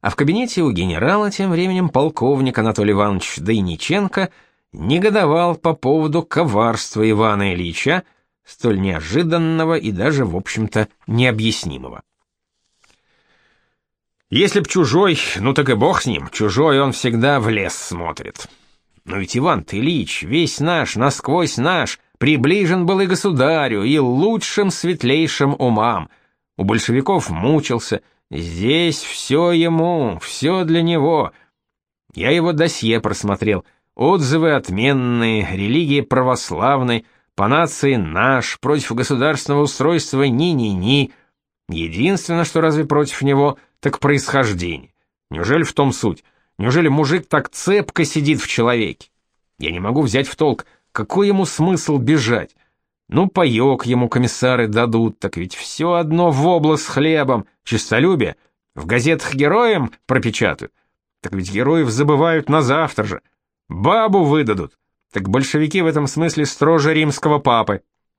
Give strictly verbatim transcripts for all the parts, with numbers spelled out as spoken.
А в кабинете у генерала тем временем полковник Анатолий Иванович Дейниченко негодовал по поводу коварства Ивана Ильича, столь неожиданного и даже, в общем-то, необъяснимого. Если б чужой, ну так и бог с ним, чужой он всегда в лес смотрит. Но ведь Иван-то Ильич, весь наш, насквозь наш, приближен был и государю, и лучшим светлейшим умам. У большевиков мучился, здесь все ему, все для него. Я его досье просмотрел, отзывы отменные, религия православная, по нации наш, против государственного устройства ни-ни-ни. Единственное, что разве против него, так происхождение. Неужели в том суть? Неужели мужик так цепко сидит в человеке? Я не могу взять в толк, какой ему смысл бежать? Ну, паёк ему комиссары дадут, так ведь все одно вобла с хлебом, честолюбие. В газетах героям пропечатают, так ведь героев забывают на завтра же. Бабу выдадут, так большевики в этом смысле строже римского папы.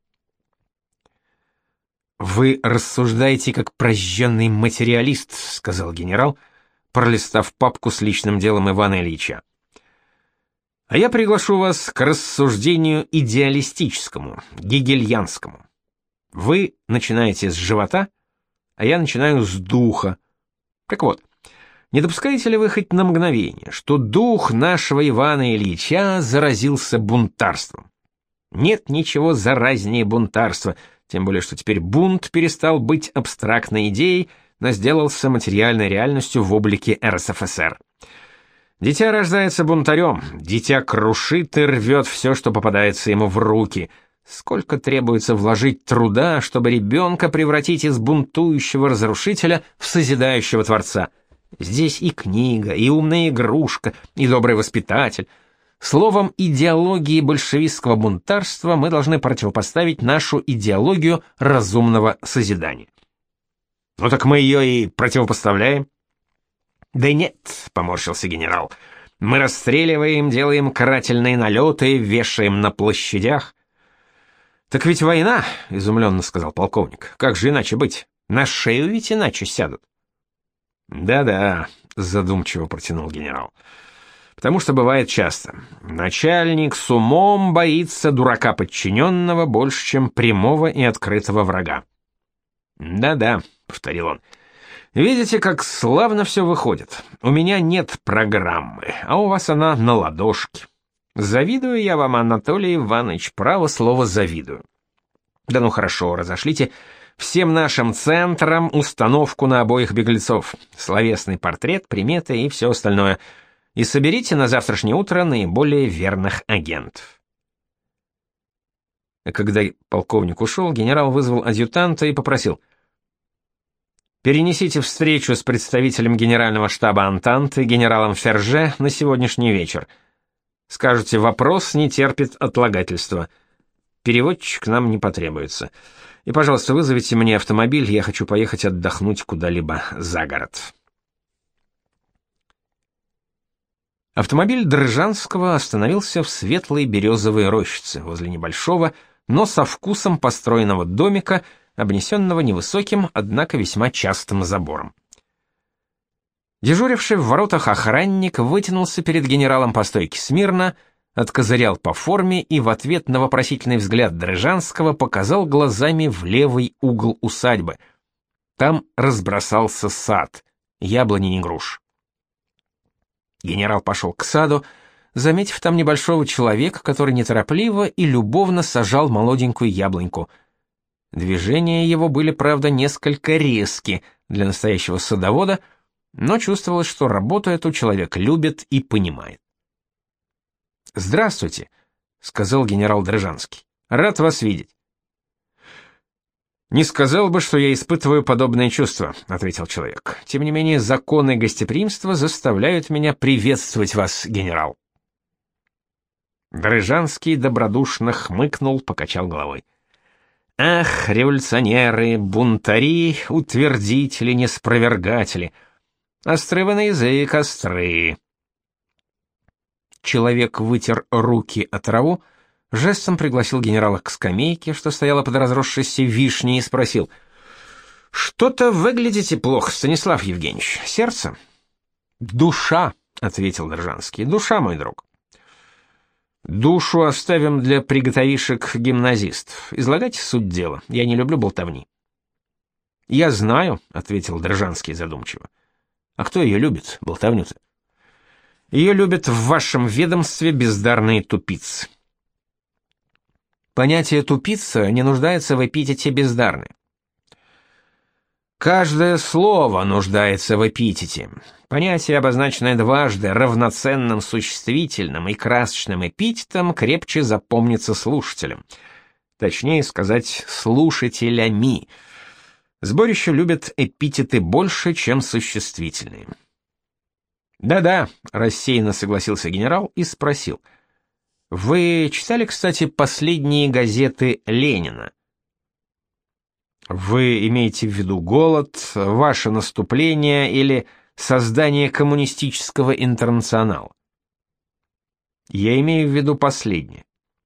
«Вы рассуждаете как прожженный материалист», — сказал генерал, пролистав папку с личным делом Ивана Ильича. «А я приглашу вас к рассуждению идеалистическому, гегельянскому. Вы начинаете с живота, а я начинаю с духа. Так вот, не допускаете ли вы хоть на мгновение, что дух нашего Ивана Ильича заразился бунтарством? Нет ничего заразнее бунтарства, тем более что теперь бунт перестал быть абстрактной идеей, но сделался материальной реальностью в облике эр эс эф эс эр. Дитя рождается бунтарем, дитя крушит и рвет все, что попадается ему в руки. Сколько требуется вложить труда, чтобы ребенка превратить из бунтующего разрушителя в созидающего творца? Здесь и книга, и умная игрушка, и добрый воспитатель. Словом, идеологии большевистского бунтарства мы должны противопоставить нашу идеологию разумного созидания. Ну так мы ее и противопоставляем. Да нет, поморщился генерал. Мы расстреливаем, делаем карательные налеты, вешаем на площадях. Так ведь война, изумленно сказал полковник. Как же иначе быть? На шею ведь иначе сядут. Да-да, задумчиво протянул генерал. Потому что бывает часто. Начальник с умом боится дурака подчиненного больше, чем прямого и открытого врага. Да-да, повторил он. Видите, как славно все выходит. У меня нет программы, а у вас она на ладошке. Завидую я вам, Анатолий Иванович, право слово завидую. Да ну хорошо, разошлите всем нашим центрам установку на обоих беглецов, словесный портрет, приметы и все остальное, и соберите на завтрашнее утро наиболее верных агентов. Когда полковник ушел, генерал вызвал адъютанта и попросил: перенесите встречу с представителем генерального штаба Антанты, генералом Ферже, на сегодняшний вечер. Скажете, вопрос не терпит отлагательства. Переводчик нам не потребуется. И, пожалуйста, вызовите мне автомобиль, я хочу поехать отдохнуть куда-либо за город. Автомобиль Дрыжанского остановился в светлой березовой рощице возле небольшого, но со вкусом построенного домика, обнесенного невысоким, однако весьма частым забором. Дежуривший в воротах охранник вытянулся перед генералом по стойке смирно, откозырял по форме и в ответ на вопросительный взгляд Дрыжанского показал глазами в левый угол усадьбы. Там разбросался сад, яблони и груш. Генерал пошел к саду, заметив там небольшого человека, который неторопливо и любовно сажал молоденькую яблоньку. Движения его были, правда, несколько резки для настоящего садовода, но чувствовалось, что работу эту человек любит и понимает. «Здравствуйте», — сказал генерал Дрыжанский. «Рад вас видеть». «Не сказал бы, что я испытываю подобные чувства», — ответил человек. «Тем не менее, законы гостеприимства заставляют меня приветствовать вас, генерал». Дрыжанский добродушно хмыкнул, покачал головой. «Ах, революционеры, бунтари, утвердители, неспровергатели! Остры вы на язык, остры!» Человек вытер руки о траву, жестом пригласил генерала к скамейке, что стояла под разросшейся вишней, и спросил: «Что-то выглядите плохо, Станислав Евгеньевич. Сердце?» Душа, ответил Дрожанский. Душа, мой друг. Душу оставим для приготовишек гимназистов. Излагайте суть дела. Я не люблю болтовни. Я знаю, ответил Дрожанский задумчиво. А кто ее любит, болтовню-то? Ее любят в вашем ведомстве бездарные тупицы. Понятие тупица не нуждается в эпитете бездарный. Каждое слово нуждается в эпитете. Понятие, обозначенное дважды равноценным существительным и красочным эпитетом, крепче запомнится слушателям. Точнее сказать, слушателями. Сборище любят эпитеты больше, чем существительные. «Да-да», — рассеянно согласился генерал и спросил. «Вы читали, кстати, последние газеты Ленина?» «Вы имеете в виду голод, ваше наступление или создание коммунистического интернационала?» «Я имею в виду последнее».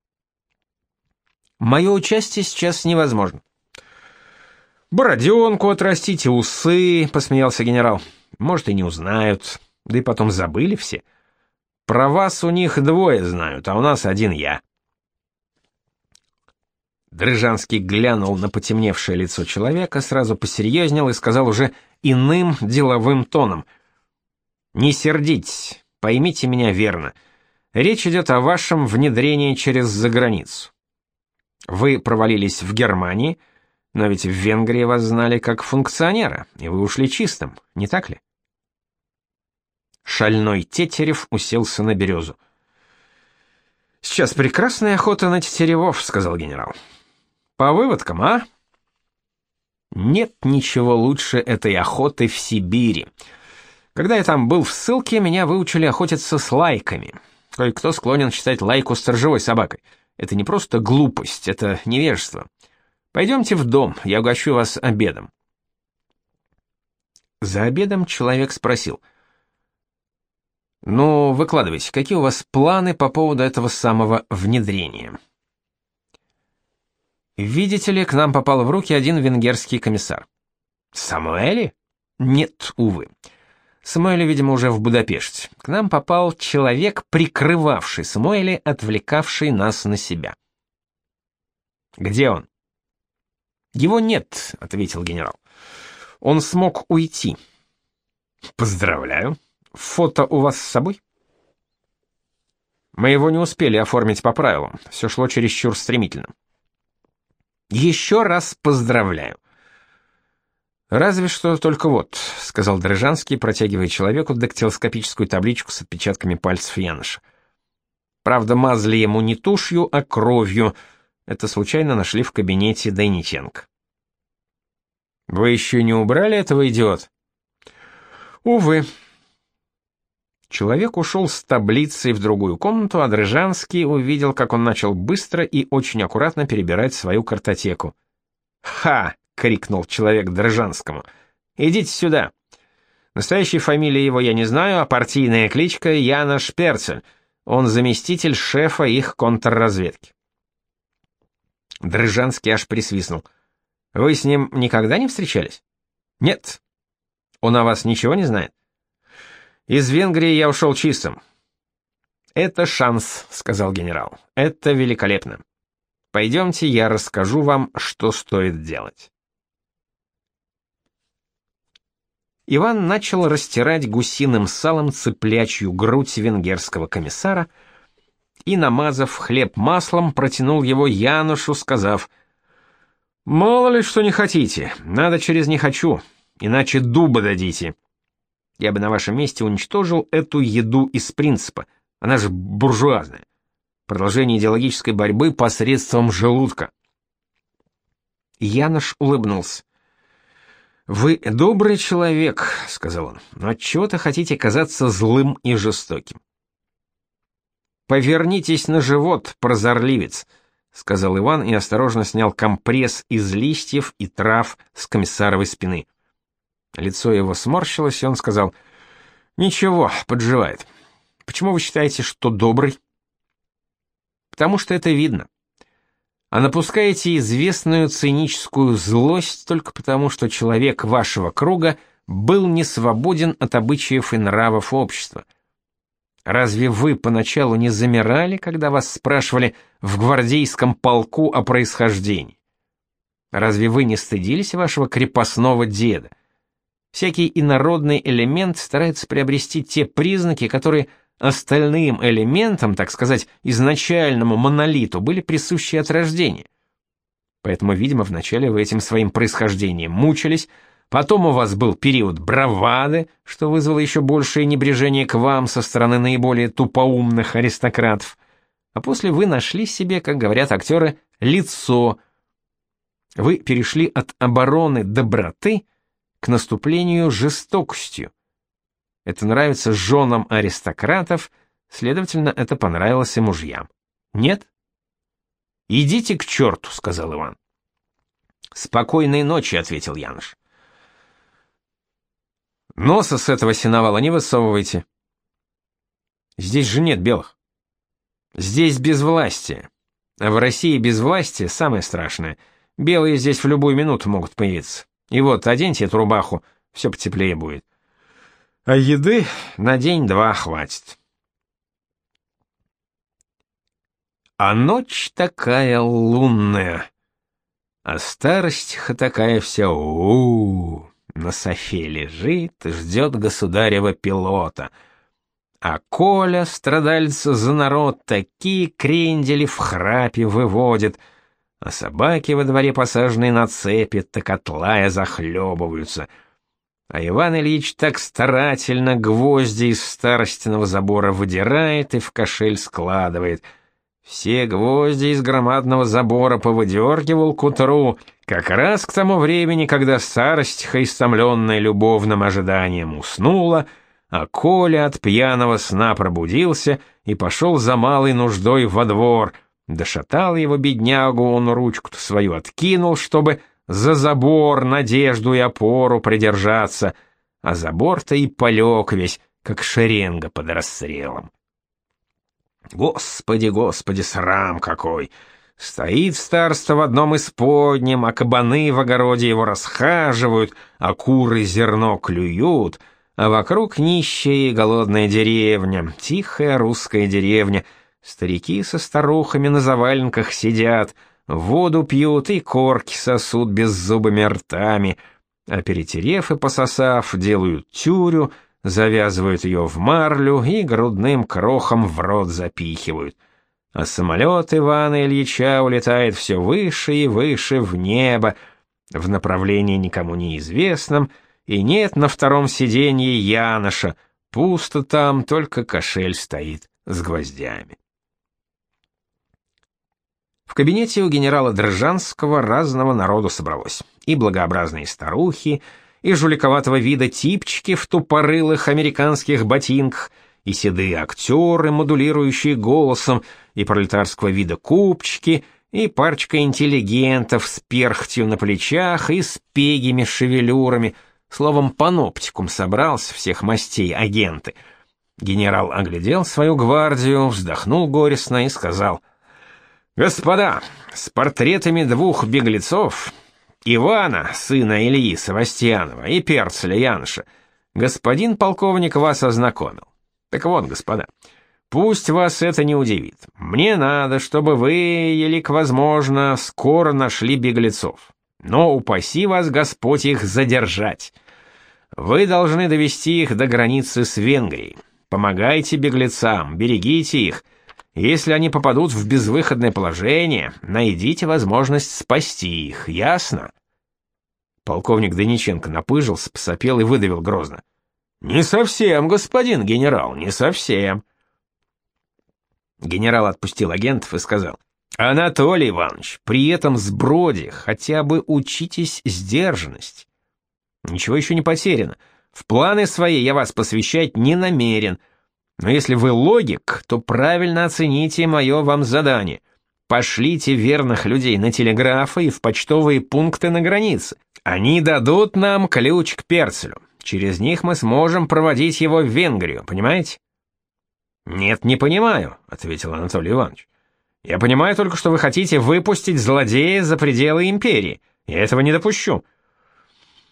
«Мое участие сейчас невозможно». «Бороденку отрастите, усы», — посмеялся генерал. «Может, и не узнают, да и потом забыли все. Про вас у них двое знают, а у нас один я». Дрыжанский глянул на потемневшее лицо человека, сразу посерьезнел и сказал уже иным деловым тоном. «Не сердитесь, поймите меня верно. Речь идет о вашем внедрении через заграницу. Вы провалились в Германии, но ведь в Венгрии вас знали как функционера, и вы ушли чистым, не так ли?» Шальной Тетерев уселся на березу. «Сейчас прекрасная охота на тетеревов», — сказал генерал. «По выводкам, а?» «Нет ничего лучше этой охоты в Сибири. Когда я там был в ссылке, меня выучили охотиться с лайками. Кое-кто склонен считать лайку сторожевой собакой. Это не просто глупость, это невежество. Пойдемте в дом, я угощу вас обедом». За обедом человек спросил: «Ну, выкладывайте, какие у вас планы по поводу этого самого внедрения?» «Видите ли, к нам попал в руки один венгерский комиссар». «Самуэли?» «Нет, увы. Самуэли, видимо, уже в Будапеште. К нам попал человек, прикрывавший Самуэли, отвлекавший нас на себя». «Где он?» «Его нет», — ответил генерал. «Он смог уйти». «Поздравляю. Фото у вас с собой?» «Мы его не успели оформить по правилам. Все шло чересчур стремительно». «Еще раз поздравляю». «Разве что только вот», — сказал Дрыжанский, протягивая человеку дактилоскопическую табличку с отпечатками пальцев Яноша. Правда, мазали ему не тушью, а кровью. Это случайно нашли в кабинете Дайниченко. «Вы еще не убрали этого идиота?» «Увы». Человек ушел с таблицей в другую комнату, а Дрыжанский увидел, как он начал быстро и очень аккуратно перебирать свою картотеку. «Ха!» — крикнул человек Дрыжанскому. «Идите сюда. Настоящей фамилии его я не знаю, а партийная кличка Янош Перцель. Он заместитель шефа их контрразведки». Дрыжанский аж присвистнул. «Вы с ним никогда не встречались?» «Нет». «Он о вас ничего не знает?» «Из Венгрии я ушел чистым». «Это шанс», — сказал генерал. «Это великолепно. Пойдемте, я расскажу вам, что стоит делать». Иван начал растирать гусиным салом цыплячью грудь венгерского комиссара и, намазав хлеб маслом, протянул его Янушу, сказав: «Мало ли что не хотите, надо через «не хочу», иначе дуба дадите. Я бы на вашем месте уничтожил эту еду из принципа, она же буржуазная. Продолжение идеологической борьбы посредством желудка». Янош улыбнулся. «Вы добрый человек», — сказал он, — «но отчего-то хотите казаться злым и жестоким». «Повернитесь на живот, прозорливец», — сказал Иван и осторожно снял компресс из листьев и трав с комиссаровой спины. Лицо его сморщилось, и он сказал: «Ничего, подживает. Почему вы считаете, что добрый?» «Потому что это видно. А напускаете известную циническую злость только потому, что человек вашего круга был не свободен от обычаев и нравов общества. Разве вы поначалу не замирали, когда вас спрашивали в гвардейском полку о происхождении? Разве вы не стыдились вашего крепостного деда? Всякий инородный элемент старается приобрести те признаки, которые остальным элементам, так сказать, изначальному монолиту, были присущи от рождения. Поэтому, видимо, вначале вы этим своим происхождением мучились, потом у вас был период бравады, что вызвало еще большее небрежение к вам со стороны наиболее тупоумных аристократов, а после вы нашли себе, как говорят актеры, лицо. Вы перешли от обороны доброты к наступлению жестокостью. Это нравится женам аристократов, следовательно, это понравилось и мужьям. Нет? «Идите к черту», — сказал Иван. «Спокойной ночи», — ответил Янош. «Носа с этого сеновала не высовывайте. Здесь же нет белых. Здесь безвластие. А в России безвластие самое страшное. Белые здесь в любую минуту могут появиться. И вот, оденьте эту рубаху, все потеплее будет. А еды на день-два хватит». А ночь такая лунная, а старость такая вся у-у-у, на софе лежит, ждет государева пилота. А Коля, страдальца за народ, такие крендели в храпе выводит, а собаки во дворе посаженные на цепи, так отлая захлебываются. А Иван Ильич так старательно гвозди из старостиного забора выдирает и в кошель складывает. Все гвозди из громадного забора повыдергивал к утру, как раз к тому времени, когда старостиха, истомленная любовным ожиданием, уснула, а Коля от пьяного сна пробудился и пошел за малой нуждой во двор. Дошатал его беднягу, он ручку-то свою откинул, чтобы за забор надежду и опору придержаться, а забор-то и полег весь, как шеренга под расстрелом. Господи, господи, срам какой! Стоит старство в одном из подням, а кабаны в огороде его расхаживают, а куры зерно клюют, а вокруг нищая и голодная деревня, тихая русская деревня, старики со старухами на заваленках сидят, воду пьют и корки сосут беззубыми ртами, а перетерев и пососав, делают тюрю, завязывают ее в марлю и грудным крохом в рот запихивают. А самолет Ивана Ильича улетает все выше и выше в небо, в направлении никому неизвестном, и нет на втором сиденье Яноша, пусто там, только кошель стоит с гвоздями. В кабинете у генерала Држанского разного народу собралось. И благообразные старухи, и жуликоватого вида типчики в тупорылых американских ботинках, и седые актеры, модулирующие голосом, и пролетарского вида купчики, и парочка интеллигентов с перхтью на плечах и с пегими шевелюрами, словом, паноптикум собрался всех мастей агенты. Генерал оглядел свою гвардию, вздохнул горестно и сказал: «Господа, с портретами двух беглецов, Ивана, сына Ильи Севастьянова, и Перцеля Яноша, господин полковник вас ознакомил. Так вот, господа, пусть вас это не удивит. Мне надо, чтобы вы, елик возможно, скоро нашли беглецов. Но упаси вас Господь их задержать. Вы должны довести их до границы с Венгрией. Помогайте беглецам, берегите их. Если они попадут в безвыходное положение, найдите возможность спасти их, ясно?» Полковник Даниченко напыжился, посопел и выдавил грозно: «Не совсем, господин генерал, не совсем». Генерал отпустил агентов и сказал: «Анатолий Иванович, при этом сброде хотя бы учитесь сдержанности. Ничего еще не потеряно. В планы свои я вас посвящать не намерен. Но если вы логик, то правильно оцените мое вам задание. Пошлите верных людей на телеграфы и в почтовые пункты на границе. Они дадут нам ключ к Перцелю. Через них мы сможем проводить его в Венгрию, понимаете?» «Нет, не понимаю», — ответил Анатолий Иванович. «Я понимаю только, что вы хотите выпустить злодея за пределы империи. Я этого не допущу».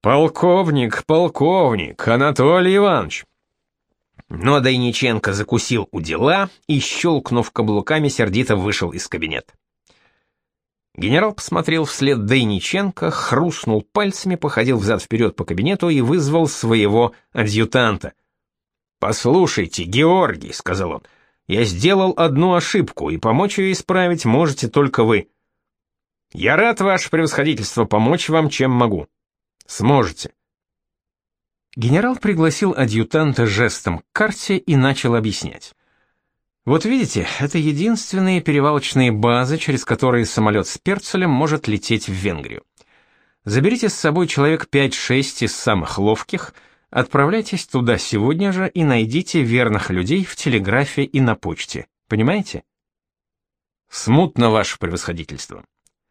Полковник, полковник, Анатолий Иванович. Но Дейниченко закусил у дела и, щелкнув каблуками, сердито вышел из кабинета. Генерал посмотрел вслед Дейниченко, хрустнул пальцами, походил взад-вперед по кабинету и вызвал своего адъютанта. «Послушайте, Георгий», — сказал он, — «я сделал одну ошибку, и помочь ее исправить можете только вы. Я рад, ваше превосходительство, помочь вам, чем могу. Сможете». Генерал пригласил адъютанта жестом к карте и начал объяснять. Вот видите, это единственные перевалочные базы, через которые самолет с Перцелем может лететь в Венгрию. Заберите с собой человек пять-шесть из самых ловких, отправляйтесь туда сегодня же и найдите верных людей в телеграфе и на почте. Понимаете? Смутно, ваше превосходительство.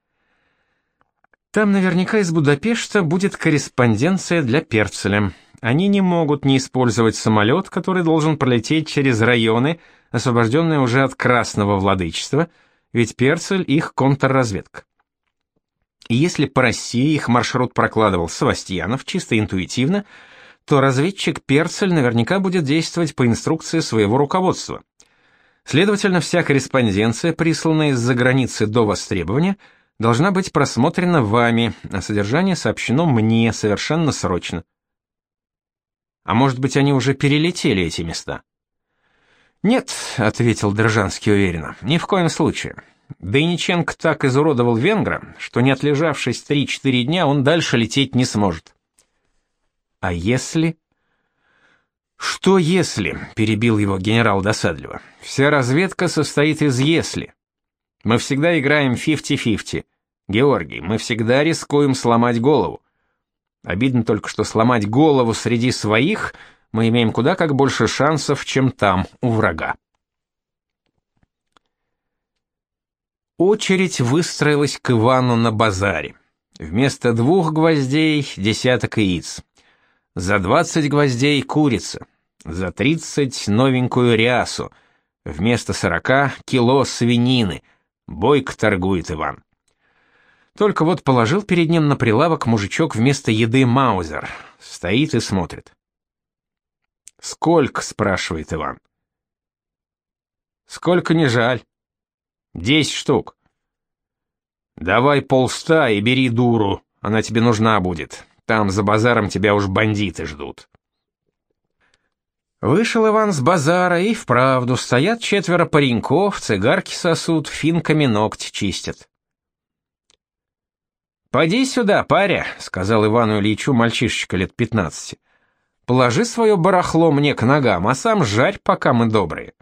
Там наверняка из Будапешта будет корреспонденция для Перцеля. Они не могут не использовать самолет, который должен пролететь через районы, освобожденные уже от Красного Владычества, ведь Перцель — их контрразведка. И если по России их маршрут прокладывал Севастьянов чисто интуитивно, то разведчик Перцель наверняка будет действовать по инструкции своего руководства. Следовательно, вся корреспонденция, присланная из-за границы до востребования, должна быть просмотрена вами, а содержание сообщено мне совершенно срочно. А может быть, они уже перелетели эти места? Нет, ответил Дрожанский уверенно, ни в коем случае. Дейниченко так изуродовал венгра, что не отлежавшись три-четыре дня, он дальше лететь не сможет. А если... Что если, перебил его генерал досадливо. Вся разведка состоит из если. Мы всегда играем фифти-фифти. Георгий, мы всегда рискуем сломать голову. Обидно только, что сломать голову среди своих мы имеем куда как больше шансов, чем там, у врага. Очередь выстроилась к Ивану на базаре. Вместо двух гвоздей десяток яиц. За двадцать гвоздей курица. За тридцать новенькую рясу. Вместо сорока кило свинины. Бойко торгует Иван. Только вот положил перед ним на прилавок мужичок вместо еды маузер. Стоит и смотрит. «Сколько?» — спрашивает Иван. «Сколько не жаль?» «Десять штук». «Давай полста и бери дуру, она тебе нужна будет. Там за базаром тебя уж бандиты ждут». Вышел Иван с базара, и вправду стоят четверо пареньков, цигарки сосут, финками ногти чистят. «Поди сюда, паря», — сказал Ивану Ильичу мальчишечка лет пятнадцати. «Положи свое барахло мне к ногам, а сам жарь, пока мы добрые».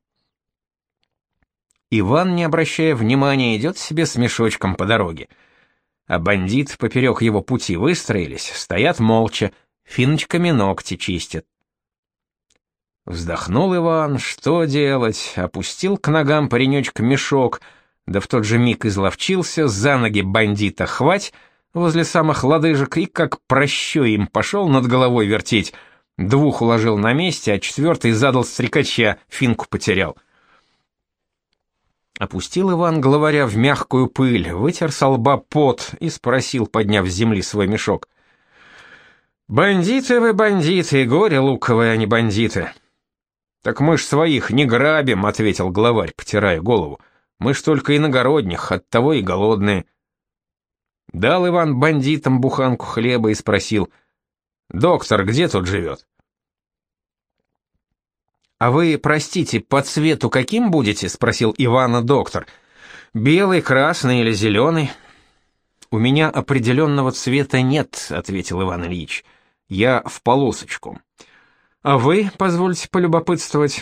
Иван, не обращая внимания, идет себе с мешочком по дороге. А бандиты поперек его пути выстроились, стоят молча, финочками ногти чистят. Вздохнул Иван, что делать, опустил к ногам паренечка мешок, да в тот же миг изловчился, за ноги бандита хвать, возле самых лодыжек, и как прощой им пошел над головой вертеть. Двух уложил на месте, а четвертый задал стрекача, финку потерял. Опустил Иван главаря в мягкую пыль, вытер со лба пот и спросил, подняв с земли свой мешок. «Бандиты вы, бандиты, горе луковые, а не бандиты». «Так мы ж своих не грабим», — ответил главарь, потирая голову. «Мы ж только иногородних, оттого и голодные». Дал Иван бандитам буханку хлеба и спросил: «Доктор, где тут живет?» «А вы, простите, по цвету каким будете?» — спросил Ивана доктор. «Белый, красный или зеленый?» «У меня определенного цвета нет», — ответил Иван Ильич. «Я в полосочку. А вы, позвольте полюбопытствовать?»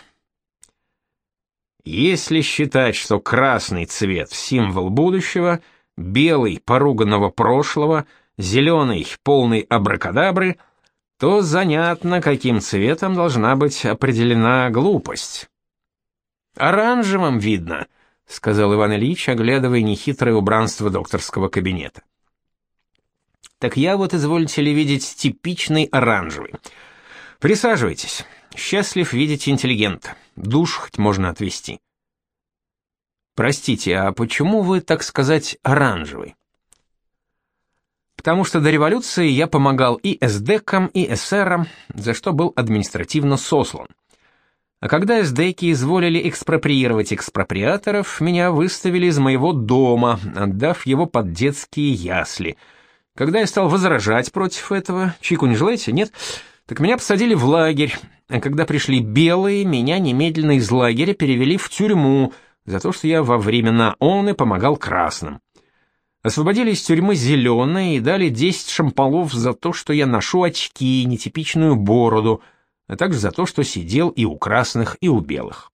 «Если считать, что красный цвет — символ будущего, белый — поруганного прошлого, зеленый — полный абракадабры, то занятно, каким цветом должна быть определена глупость». «Оранжевым видно», — сказал Иван Ильич, оглядывая нехитрое убранство докторского кабинета. «Так я вот, изволите ли видеть, типичный оранжевый. Присаживайтесь. Счастлив видеть интеллигента. Душ хоть можно отвести». «Простите, а почему вы, так сказать, оранжевый?» потому что до революции я помогал и эсдекам, и эсерам, за что был административно сослан. А когда эсдеки изволили экспроприировать экспроприаторов, меня выставили из моего дома, отдав его под детские ясли. Когда я стал возражать против этого, чайку не желаете, нет? Так меня посадили в лагерь, а когда пришли белые, меня немедленно из лагеря перевели в тюрьму за то, что я во времена оны помогал красным. Освободили из тюрьмы зеленые и дали десять шамполов за то, что я ношу очки, нетипичную бороду, а также за то, что сидел и у красных, и у белых.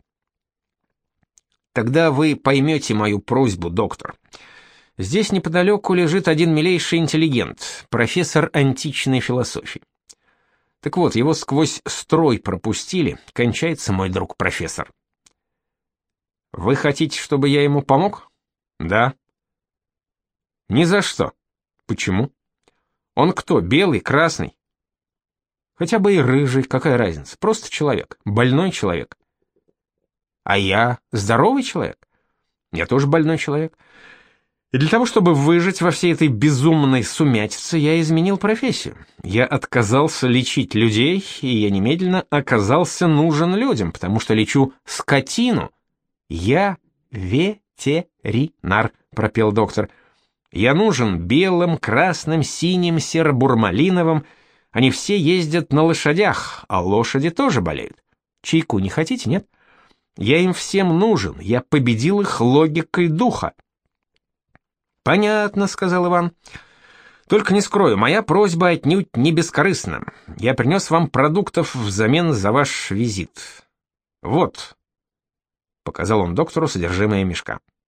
Тогда вы поймете мою просьбу, доктор. Здесь неподалеку лежит один милейший интеллигент, профессор античной философии. Так вот, его сквозь строй пропустили, кончается мой друг профессор. Вы хотите, чтобы я ему помог? Да. Ни за что. Почему? Он кто, белый, красный? Хотя бы и рыжий, какая разница? Просто человек, больной человек. А я здоровый человек? Я тоже больной человек. И для того, чтобы выжить во всей этой безумной сумятице, я изменил профессию. Я отказался лечить людей, и я немедленно оказался нужен людям, потому что лечу скотину. Я ветеринар, пропел доктор. Я нужен белым, красным, синим, серо-бурмалиновым. Они все ездят на лошадях, а лошади тоже болеют. Чайку не хотите, нет? Я им всем нужен, я победил их логикой духа. «Понятно», — сказал Иван. «Только не скрою, моя просьба отнюдь не бескорыстна. Я принес вам продуктов взамен за ваш визит. Вот», — показал он доктору содержимое мешка.